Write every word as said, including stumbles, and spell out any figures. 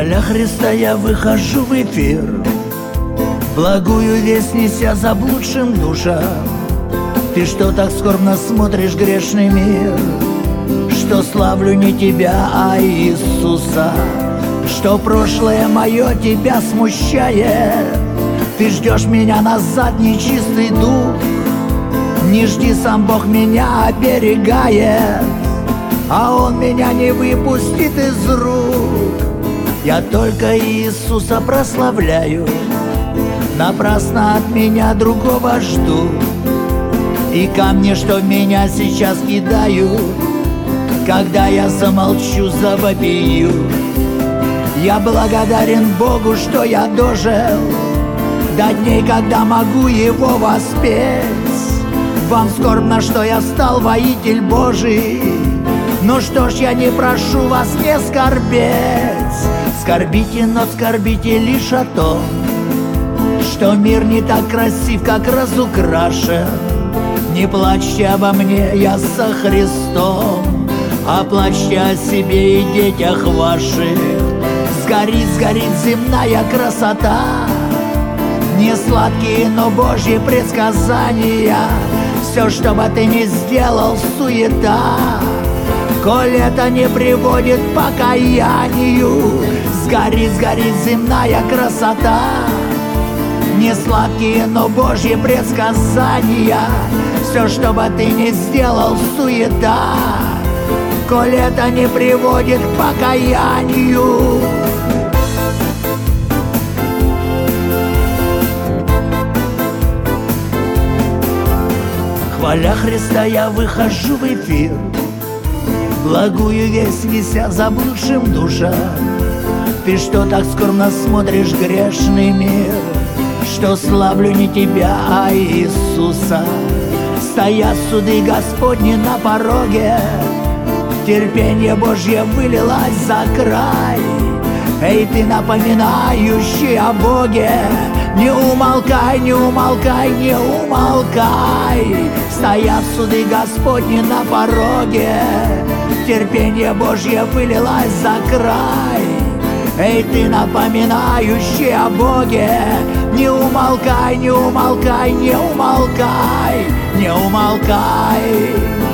Хваля Христа я выхожу в эфир, благую весть неся заблудшим душам. Ты что так скорбно смотришь, грешный мир? Что славлю не тебя, а Иисуса, что прошлое мое тебя смущает. Ты ждешь меня назад, нечистый дух, не жди, сам Бог меня оберегает, а Он меня не выпустит из рук. Я только Иисуса прославляю, напрасно от меня другого жду. И камни, что в меня сейчас кидают, когда я замолчу, завопию. Я благодарен Богу, что я дожил до дней, когда могу Его воспеть. Вам скорбно, что я стал воитель Божий, ну что ж, я не прошу вас не скорбеть. Скорбите, но скорбите лишь о том, что мир не так красив, как разукрашен. Не плачьте обо мне, я со Христом, а плачьте о себе и детях ваших. Сгорит, сгорит земная красота, не сладкие, но Божьи предсказания. Все, что бы ты ни сделал, суета, коль это не приводит к покаянию. Сгорит, сгорит земная красота, не сладкие, но Божьи предсказания. Все, что бы ты ни сделал, суета, коль это не приводит к покаянию. Хваля Христа я выхожу в эфир, благую весть неся заблудшим душам. Ты что так скорбно смотришь, грешный мир? Что славлю не тебя, а Иисуса. Стоят суды Господни на пороге, терпение Божье вылилось за край. Эй, ты, напоминающий о Боге, не умолкай, не умолкай, не умолкай. Стоят суды Господни на пороге, терпение Божье вылилось за край. Эй, ты, напоминающий о Боге, не умолкай, не умолкай, не умолкай, не умолкай.